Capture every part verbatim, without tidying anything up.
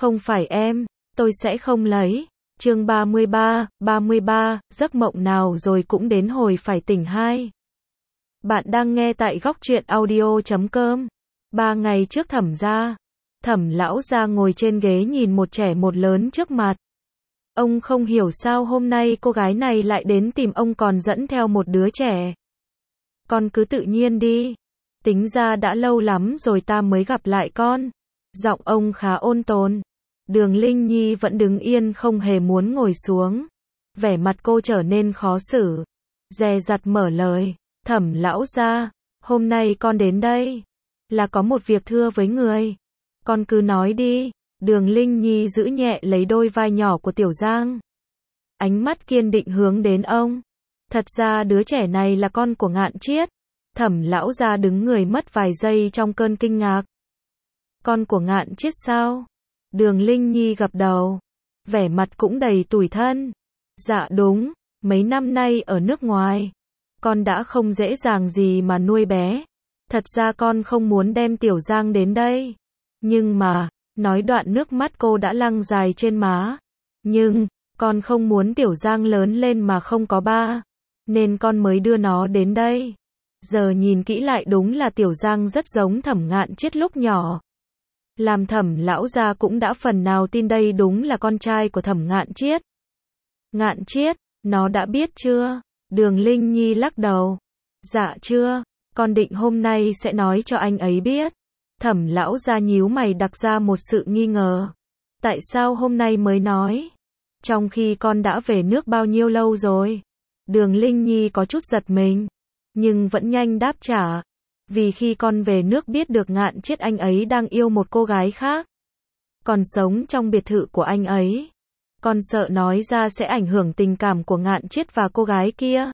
Không phải em, tôi sẽ không lấy. Chương ba mươi ba, ba mươi ba, giấc mộng nào rồi cũng đến hồi phải tỉnh hai. Bạn đang nghe tại góc truyện audio chấm com. Ba ngày trước Thẩm gia, Thẩm lão gia ngồi trên ghế nhìn một trẻ một lớn trước mặt. Ông không hiểu sao hôm nay cô gái này lại đến tìm ông còn dẫn theo một đứa trẻ. Con cứ tự nhiên đi. Tính ra đã lâu lắm rồi ta mới gặp lại con. Giọng ông khá ôn tồn. Đường Linh Nhi vẫn đứng yên không hề muốn ngồi xuống. Vẻ mặt cô trở nên khó xử. Dè dặt mở lời. Thẩm lão gia, hôm nay con đến đây là có một việc thưa với người. Con cứ nói đi. Đường Linh Nhi giữ nhẹ lấy đôi vai nhỏ của Tiểu Giang. Ánh mắt kiên định hướng đến ông. Thật ra đứa trẻ này là con của Ngạn Chiết. Thẩm lão gia đứng người mất vài giây trong cơn kinh ngạc. Con của Ngạn Chiết sao? Đường Linh Nhi gật đầu. Vẻ mặt cũng đầy tủi thân. Dạ đúng, mấy năm nay ở nước ngoài. Con đã không dễ dàng gì mà nuôi bé. Thật ra con không muốn đem Tiểu Giang đến đây. Nhưng mà, nói đoạn nước mắt cô đã lăn dài trên má. Nhưng, con không muốn Tiểu Giang lớn lên mà không có ba. Nên con mới đưa nó đến đây. Giờ nhìn kỹ lại đúng là Tiểu Giang rất giống Thẩm Ngạn Chiết lúc nhỏ. Làm Thẩm lão gia cũng đã phần nào tin đây đúng là con trai của Thẩm Ngạn Chiết. Ngạn Chiết, nó đã biết chưa? Đường Linh Nhi lắc đầu. Dạ chưa, con định hôm nay sẽ nói cho anh ấy biết. Thẩm lão gia nhíu mày đặt ra một sự nghi ngờ. Tại sao hôm nay mới nói? Trong khi con đã về nước bao nhiêu lâu rồi? Đường Linh Nhi có chút giật mình, nhưng vẫn nhanh đáp trả. Vì khi con về nước biết được Ngạn Chiết anh ấy đang yêu một cô gái khác. Còn sống trong biệt thự của anh ấy. Con sợ nói ra sẽ ảnh hưởng tình cảm của Ngạn Chiết và cô gái kia.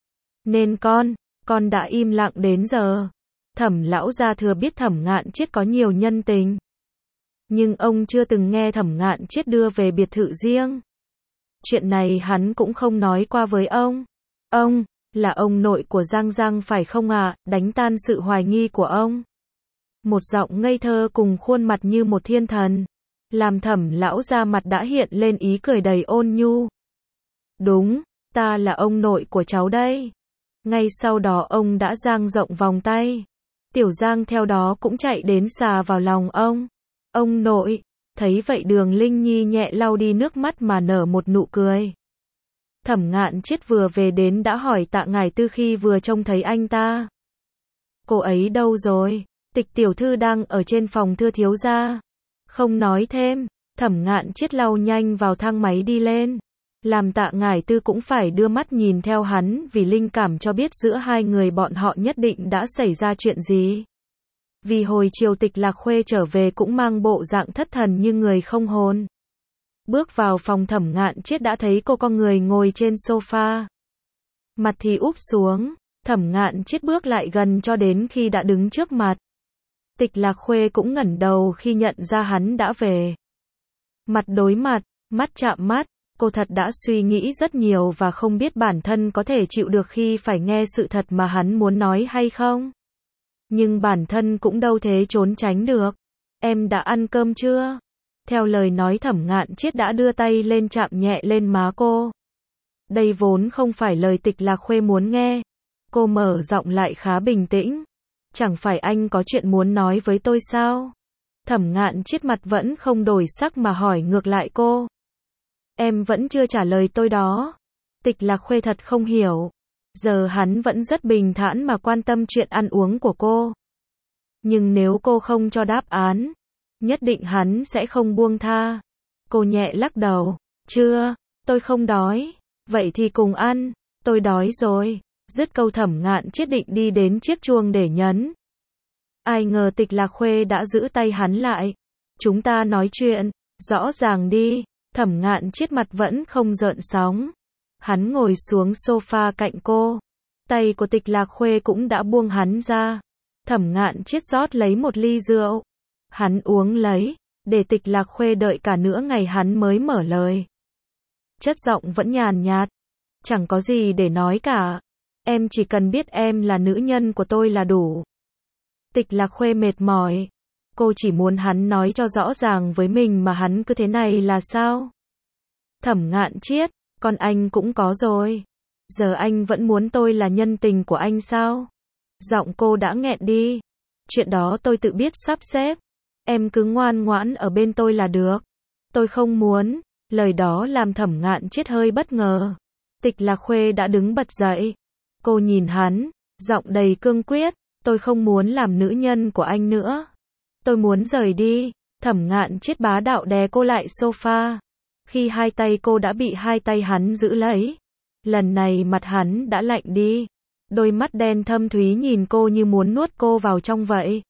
Nên con, con đã im lặng đến giờ. Thẩm lão gia thừa biết Thẩm Ngạn Chiết có nhiều nhân tình. Nhưng ông chưa từng nghe Thẩm Ngạn Chiết đưa về biệt thự riêng. Chuyện này hắn cũng không nói qua với ông. Ông, là ông nội của Giang Giang phải không ạ? À? Đánh tan sự hoài nghi của ông. Một giọng ngây thơ cùng khuôn mặt như một thiên thần. Làm Thẩm lão gia mặt đã hiện lên ý cười đầy ôn nhu. Đúng, ta là ông nội của cháu đây. Ngay sau đó ông đã dang rộng vòng tay. Tiểu Giang theo đó cũng chạy đến xà vào lòng ông. Ông nội, thấy vậy Đường Linh Nhi nhẹ lau đi nước mắt mà nở một nụ cười. Thẩm Ngạn Chiết vừa về đến đã hỏi Tạ Ngải Tư khi vừa trông thấy anh ta. Cô ấy đâu rồi? Tịch tiểu thư đang ở trên phòng thưa thiếu gia. Không nói thêm, Thẩm Ngạn Chiết lau nhanh vào thang máy đi lên. Làm Tạ Ngải Tư cũng phải đưa mắt nhìn theo hắn vì linh cảm cho biết giữa hai người bọn họ nhất định đã xảy ra chuyện gì. Vì hồi chiều Tịch Lạc Khuê trở về cũng mang bộ dạng thất thần như người không hồn. Bước vào phòng Thẩm Ngạn Chiết đã thấy cô con người ngồi trên sofa. Mặt thì úp xuống, Thẩm Ngạn Chiết bước lại gần cho đến khi đã đứng trước mặt. Tịch Lạc Khuê cũng ngẩng đầu khi nhận ra hắn đã về. Mặt đối mặt, mắt chạm mắt, cô thật đã suy nghĩ rất nhiều và không biết bản thân có thể chịu được khi phải nghe sự thật mà hắn muốn nói hay không. Nhưng bản thân cũng đâu thế trốn tránh được. Em đã ăn cơm chưa? Theo lời nói Thẩm Ngạn Chiết đã đưa tay lên chạm nhẹ lên má cô. Đây vốn không phải lời Tịch Lạc Khuê muốn nghe. Cô mở giọng lại khá bình tĩnh. Chẳng phải anh có chuyện muốn nói với tôi sao? Thẩm Ngạn Chiết mặt vẫn không đổi sắc mà hỏi ngược lại cô. Em vẫn chưa trả lời tôi đó. Tịch Lạc Khuê thật không hiểu. Giờ hắn vẫn rất bình thản mà quan tâm chuyện ăn uống của cô. Nhưng nếu cô không cho đáp án, nhất định hắn sẽ không buông tha. Cô nhẹ lắc đầu. Chưa, tôi không đói. Vậy thì cùng ăn. Tôi đói rồi. Dứt câu Thẩm Ngạn Chiết định đi đến chiếc chuông để nhấn. Ai ngờ Tịch Lạc Khuê đã giữ tay hắn lại. Chúng ta nói chuyện, rõ ràng đi. Thẩm Ngạn Chiết mặt vẫn không gợn sóng. Hắn ngồi xuống sofa cạnh cô. Tay của Tịch Lạc Khuê cũng đã buông hắn ra. Thẩm Ngạn Chiết rót lấy một ly rượu. Hắn uống lấy, để Tịch Lạc Khuê đợi cả nửa ngày hắn mới mở lời. Chất giọng vẫn nhàn nhạt. Chẳng có gì để nói cả. Em chỉ cần biết em là nữ nhân của tôi là đủ. Tịch Lạc Khuê mệt mỏi. Cô chỉ muốn hắn nói cho rõ ràng với mình mà hắn cứ thế này là sao? Thẩm Ngạn Chiết, con anh cũng có rồi. Giờ anh vẫn muốn tôi là nhân tình của anh sao? Giọng cô đã nghẹn đi. Chuyện đó tôi tự biết sắp xếp. Em cứ ngoan ngoãn ở bên tôi là được. Tôi không muốn. Lời đó làm Thẩm Ngạn Chiết hơi bất ngờ. Tịch Lạc Khuê đã đứng bật dậy. Cô nhìn hắn, giọng đầy cương quyết. Tôi không muốn làm nữ nhân của anh nữa. Tôi muốn rời đi. Thẩm Ngạn Chiết bá đạo đè cô lại sofa. Khi hai tay cô đã bị hai tay hắn giữ lấy. Lần này mặt hắn đã lạnh đi. Đôi mắt đen thâm thúy nhìn cô như muốn nuốt cô vào trong vậy.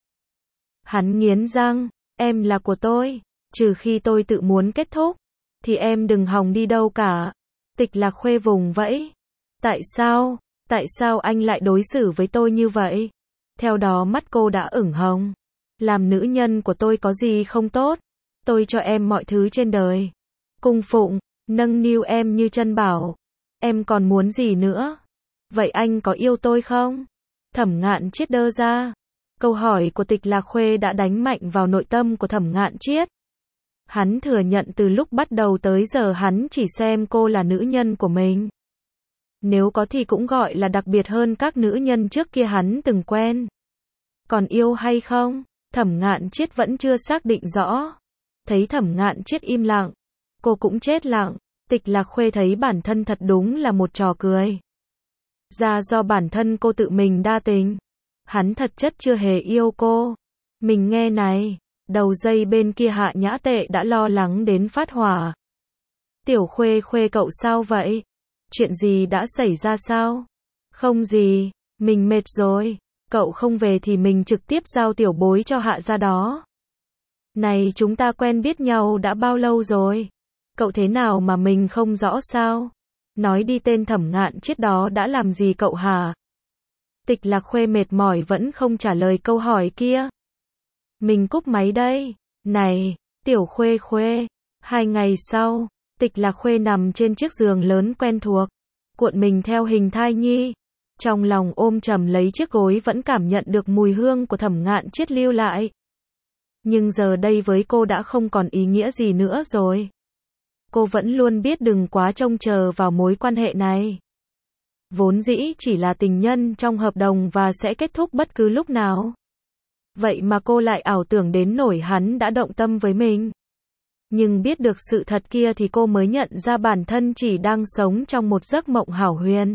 Hắn nghiến răng, em là của tôi. Trừ khi tôi tự muốn kết thúc. Thì em đừng hòng đi đâu cả. Tịch Lạc Khuê vùng vẫy. Tại sao? Tại sao anh lại đối xử với tôi như vậy? Theo đó mắt cô đã ửng hồng. Làm nữ nhân của tôi có gì không tốt? Tôi cho em mọi thứ trên đời. Cung phụng, nâng niu em như chân bảo. Em còn muốn gì nữa? Vậy anh có yêu tôi không? Thẩm Ngạn Chiết đơ ra. Câu hỏi của Tịch Lạc Khuê đã đánh mạnh vào nội tâm của Thẩm Ngạn Chiết. Hắn thừa nhận từ lúc bắt đầu tới giờ hắn chỉ xem cô là nữ nhân của mình. Nếu có thì cũng gọi là đặc biệt hơn các nữ nhân trước kia hắn từng quen. Còn yêu hay không? Thẩm Ngạn Chiết vẫn chưa xác định rõ. Thấy Thẩm Ngạn Chiết im lặng, cô cũng chết lặng. Tịch Lạc Khuê thấy bản thân thật đúng là một trò cười. Ra do bản thân cô tự mình đa tình. Hắn thật chất chưa hề yêu cô. Mình nghe này, đầu dây bên kia Hạ Nhã Tệ đã lo lắng đến phát hỏa. Tiểu Khuê Khuê cậu sao vậy? Chuyện gì đã xảy ra sao? Không gì, mình mệt rồi. Cậu không về thì mình trực tiếp giao tiểu bối cho Hạ ra đó. Này chúng ta quen biết nhau đã bao lâu rồi? Cậu thế nào mà mình không rõ sao? Nói đi, tên Thẩm Ngạn Chiết đó đã làm gì cậu hả? Tịch Lạc Khuê mệt mỏi vẫn không trả lời câu hỏi kia. Mình cúp máy đây. Này, Tiểu Khuê Khuê. Hai ngày sau, Tịch Lạc Khuê nằm trên chiếc giường lớn quen thuộc, cuộn mình theo hình thai nhi. Trong lòng ôm chầm lấy chiếc gối vẫn cảm nhận được mùi hương của Thẩm Ngạn Chiết lưu lại. Nhưng giờ đây với cô đã không còn ý nghĩa gì nữa rồi. Cô vẫn luôn biết đừng quá trông chờ vào mối quan hệ này. Vốn dĩ chỉ là tình nhân trong hợp đồng và sẽ kết thúc bất cứ lúc nào. Vậy mà cô lại ảo tưởng đến nỗi hắn đã động tâm với mình. Nhưng biết được sự thật kia thì cô mới nhận ra bản thân chỉ đang sống trong một giấc mộng hão huyền.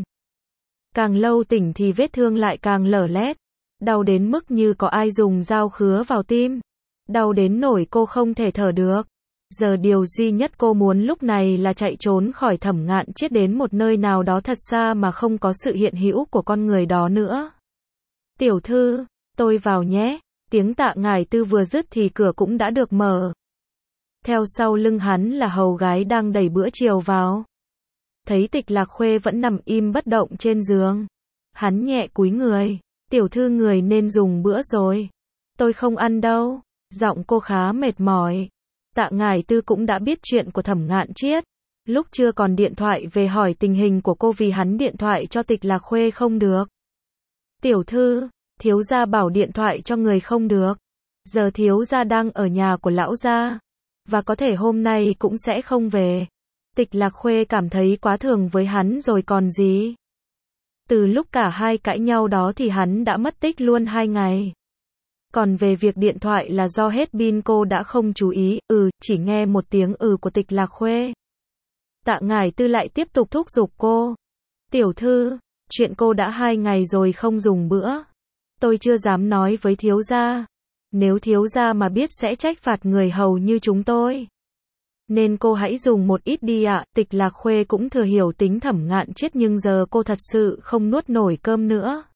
Càng lâu tỉnh thì vết thương lại càng lở loét. Đau đến mức như có ai dùng dao khứa vào tim. Đau đến nỗi cô không thể thở được. Giờ điều duy nhất cô muốn lúc này là chạy trốn khỏi Thẩm Ngạn Chiết đến một nơi nào đó thật xa mà không có sự hiện hữu của con người đó nữa. Tiểu thư, tôi vào nhé. Tiếng Tạ Ngải Tư vừa dứt thì cửa cũng đã được mở. Theo sau lưng hắn là hầu gái đang đẩy bữa chiều vào. Thấy Tịch Lạc Khuê vẫn nằm im bất động trên giường. Hắn nhẹ cúi người. Tiểu thư người nên dùng bữa rồi. Tôi không ăn đâu. Giọng cô khá mệt mỏi. Tạ Ngải Tư cũng đã biết chuyện của Thẩm Ngạn Chiết. Lúc chưa còn điện thoại về hỏi tình hình của cô vì hắn điện thoại cho Tịch Lạc Khuê không được. Tiểu thư, thiếu gia bảo điện thoại cho người không được. Giờ thiếu gia đang ở nhà của lão gia. Và có thể hôm nay cũng sẽ không về. Tịch Lạc Khuê cảm thấy quá thường với hắn rồi còn gì. Từ lúc cả hai cãi nhau đó thì hắn đã mất tích luôn hai ngày. Còn về việc điện thoại là do hết pin cô đã không chú ý, ừ, chỉ nghe một tiếng ừ của Tịch Lạc Khuê. Tạ Ngải Tư lại tiếp tục thúc giục cô. Tiểu thư, chuyện cô đã hai ngày rồi không dùng bữa. Tôi chưa dám nói với thiếu gia. Nếu thiếu gia mà biết sẽ trách phạt người hầu như chúng tôi. Nên cô hãy dùng một ít đi ạ. Tịch Lạc Khuê cũng thừa hiểu tính Thẩm Ngạn Chiết nhưng giờ cô thật sự không nuốt nổi cơm nữa.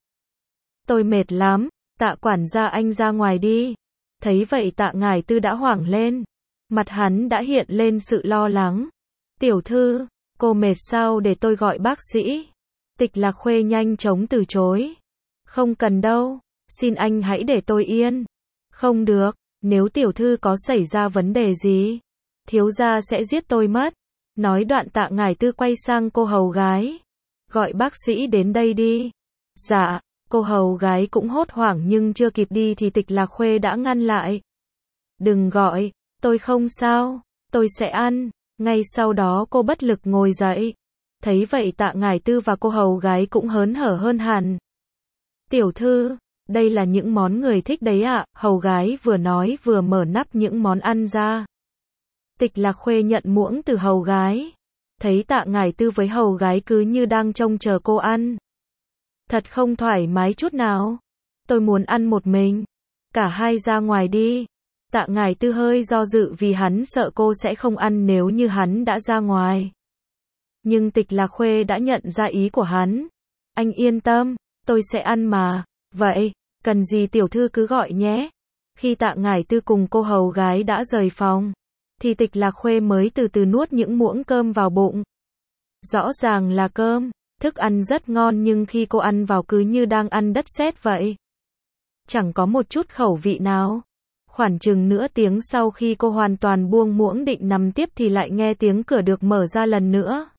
Tôi mệt lắm. Tạ quản gia anh ra ngoài đi. Thấy vậy Tạ Ngải Tư đã hoảng lên. Mặt hắn đã hiện lên sự lo lắng. Tiểu thư, cô mệt sao để tôi gọi bác sĩ? Tịch Lạc Khuê nhanh chóng từ chối. Không cần đâu. Xin anh hãy để tôi yên. Không được. Nếu tiểu thư có xảy ra vấn đề gì, thiếu gia sẽ giết tôi mất. Nói đoạn Tạ Ngải Tư quay sang cô hầu gái. Gọi bác sĩ đến đây đi. Dạ. Cô hầu gái cũng hốt hoảng nhưng chưa kịp đi thì Tịch Lạc Khuê đã ngăn lại. Đừng gọi, tôi không sao, tôi sẽ ăn. Ngay sau đó cô bất lực ngồi dậy. Thấy vậy Tạ Ngải Tư và cô hầu gái cũng hớn hở hơn hẳn. Tiểu thư, đây là những món người thích đấy ạ, hầu gái vừa nói vừa mở nắp những món ăn ra. Tịch Lạc Khuê nhận muỗng từ hầu gái. Thấy Tạ Ngải Tư với hầu gái cứ như đang trông chờ cô ăn. Thật không thoải mái chút nào. Tôi muốn ăn một mình. Cả hai ra ngoài đi. Tạ Ngải Tư hơi do dự vì hắn sợ cô sẽ không ăn nếu như hắn đã ra ngoài. Nhưng Tịch Lạc Khuê đã nhận ra ý của hắn. Anh yên tâm, tôi sẽ ăn mà. Vậy, cần gì tiểu thư cứ gọi nhé. Khi Tạ Ngải Tư cùng cô hầu gái đã rời phòng, thì Tịch Lạc Khuê mới từ từ nuốt những muỗng cơm vào bụng. Rõ ràng là cơm, thức ăn rất ngon nhưng khi cô ăn vào cứ như đang ăn đất sét vậy. Chẳng có một chút khẩu vị nào. Khoảng chừng nửa tiếng sau khi cô hoàn toàn buông muỗng định nằm tiếp thì lại nghe tiếng cửa được mở ra lần nữa.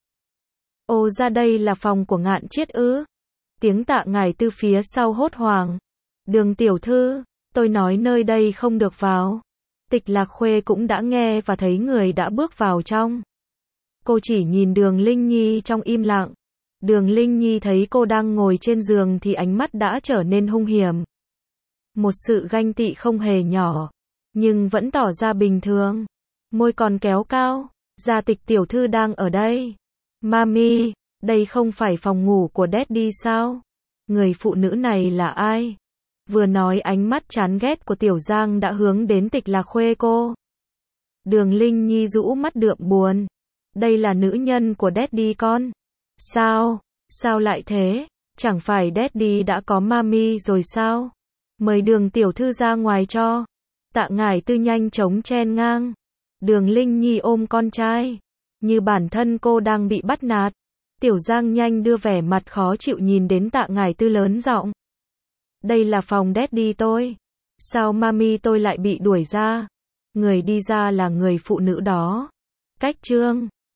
Ồ, ra đây là phòng của Ngạn Chiết ư? Tiếng Tạ Ngải Tư phía sau hốt hoảng. Đường tiểu thư, tôi nói nơi đây không được vào. Tịch Lạc Khuê cũng đã nghe và thấy người đã bước vào trong. Cô chỉ nhìn Đường Linh Nhi trong im lặng. Đường Linh Nhi thấy cô đang ngồi trên giường thì ánh mắt đã trở nên hung hiểm. Một sự ganh tị không hề nhỏ, nhưng vẫn tỏ ra bình thường. Môi còn kéo cao. Gia Tịch tiểu thư đang ở đây. Mami, đây không phải phòng ngủ của Daddy sao? Người phụ nữ này là ai? Vừa nói ánh mắt chán ghét của Tiểu Giang đã hướng đến Tịch Lạc Khuê cô. Đường Linh Nhi rũ mắt đượm buồn. Đây là nữ nhân của Daddy con. Sao? Sao lại thế? Chẳng phải Daddy đã có Mami rồi sao? Mời Đường tiểu thư ra ngoài cho. Tạ Ngải Tư nhanh chóng chen ngang. Đường Linh Nhi ôm con trai, như bản thân cô đang bị bắt nạt. Tiểu Giang nhanh đưa vẻ mặt khó chịu nhìn đến Tạ Ngải Tư lớn giọng. Đây là phòng Daddy tôi. Sao Mami tôi lại bị đuổi ra? Người đi ra là người phụ nữ đó. Cách chương